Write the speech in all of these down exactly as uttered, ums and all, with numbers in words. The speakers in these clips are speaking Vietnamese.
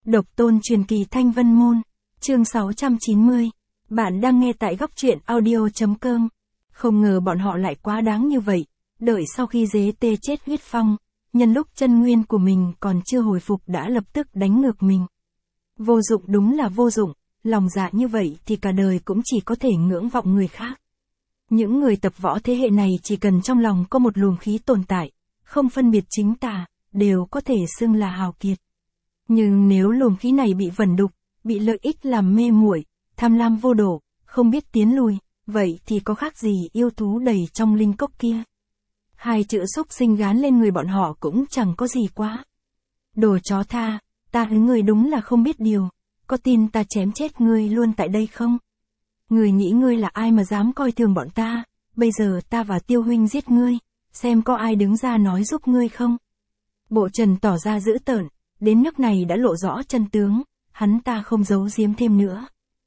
Độc tôn truyền kỳ Thanh Vân Môn, chương sáu trăm chín mươi. Bạn đang nghe tại góc truyện audio.com. Không ngờ bọn họ lại quá đáng như vậy, đợi sau khi dế tê chết huyết phong, nhân lúc chân nguyên của mình còn chưa hồi phục đã lập tức đánh ngược mình. Vô dụng đúng là vô dụng, lòng dạ như vậy thì cả đời cũng chỉ có thể ngưỡng vọng người khác. Những người tập võ thế hệ này chỉ cần trong lòng có một luồng khí tồn tại, không phân biệt chính tà, đều có thể xưng là hào kiệt. Nhưng nếu luồng khí này bị vẩn đục, bị lợi ích làm mê muội, tham lam vô độ, không biết tiến lui, vậy thì có khác gì yêu thú đầy trong linh cốc kia. Hai chữ xúc sinh gán lên người bọn họ cũng chẳng có gì quá. Đồ chó tha, ta hứ người đúng là không biết điều, có tin ta chém chết ngươi luôn tại đây không? Người nghĩ ngươi là ai mà dám coi thường bọn ta, bây giờ ta và Tiêu huynh giết ngươi, xem có ai đứng ra nói giúp ngươi không? Bộ Trần tỏ ra dữ tợn, đến nước này đã lộ rõ chân tướng, hắn ta không giấu giếm thêm nữa.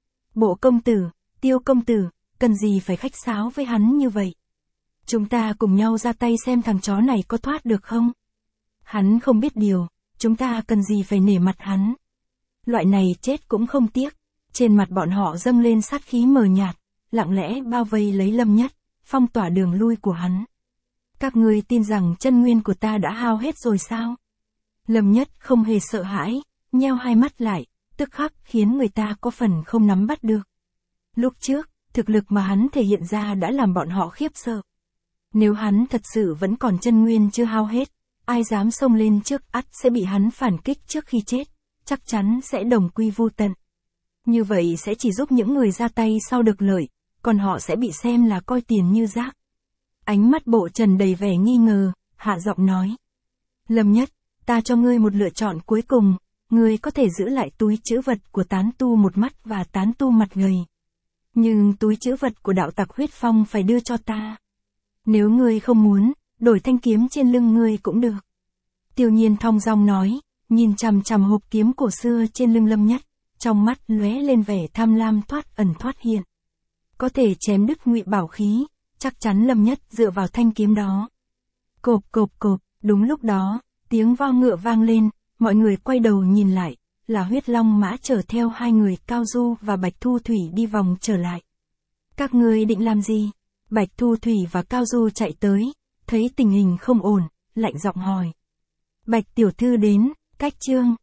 Bộ công tử, Tiêu công tử, cần gì phải khách sáo với hắn như vậy? Chúng ta cùng nhau ra tay xem thằng chó này có thoát được không? Hắn không biết điều, chúng ta cần gì phải nể mặt hắn. Loại này chết cũng không tiếc. Trên mặt bọn họ dâng lên sát khí mờ nhạt, lặng lẽ bao vây lấy Lâm Nhất, phong tỏa đường lui của hắn. Các ngươi tin rằng chân nguyên của ta đã hao hết rồi sao? Lâm Nhất không hề sợ hãi, nheo hai mắt lại, tức khắc khiến người ta có phần không nắm bắt được. Lúc trước, thực lực mà hắn thể hiện ra đã làm bọn họ khiếp sợ. Nếu hắn thật sự vẫn còn chân nguyên chưa hao hết, ai dám xông lên trước ắt sẽ bị hắn phản kích trước khi chết, chắc chắn sẽ đồng quy vu tận. Như vậy sẽ chỉ giúp những người ra tay sau được lợi, còn họ sẽ bị xem là coi tiền như rác. Ánh mắt Bộ Trần đầy vẻ nghi ngờ, hạ giọng nói. Lâm Nhất, ta cho ngươi một lựa chọn cuối cùng, ngươi có thể giữ lại túi trữ vật của tán tu một mắt và tán tu mặt gầy. Nhưng túi trữ vật của đạo tặc huyết phong phải đưa cho ta. Nếu ngươi không muốn, đổi thanh kiếm trên lưng ngươi cũng được. Tiêu Nhiên thong dong nói, nhìn chằm chằm hộp kiếm cổ xưa trên lưng Lâm Nhất. Trong mắt lóe lên vẻ tham lam thoát ẩn thoát hiện. Có thể chém đứt ngụy bảo khí, chắc chắn Lâm Nhất dựa vào thanh kiếm đó. Cộp cộp cộp, đúng lúc đó, tiếng vo ngựa vang lên, mọi người quay đầu nhìn lại, là Huyết Long Mã chở theo hai người Cao Du và Bạch Thu Thủy đi vòng trở lại. Các ngươi định làm gì? Bạch Thu Thủy và Cao Du chạy tới, thấy tình hình không ổn, lạnh giọng hỏi. Bạch tiểu thư đến, cách trương.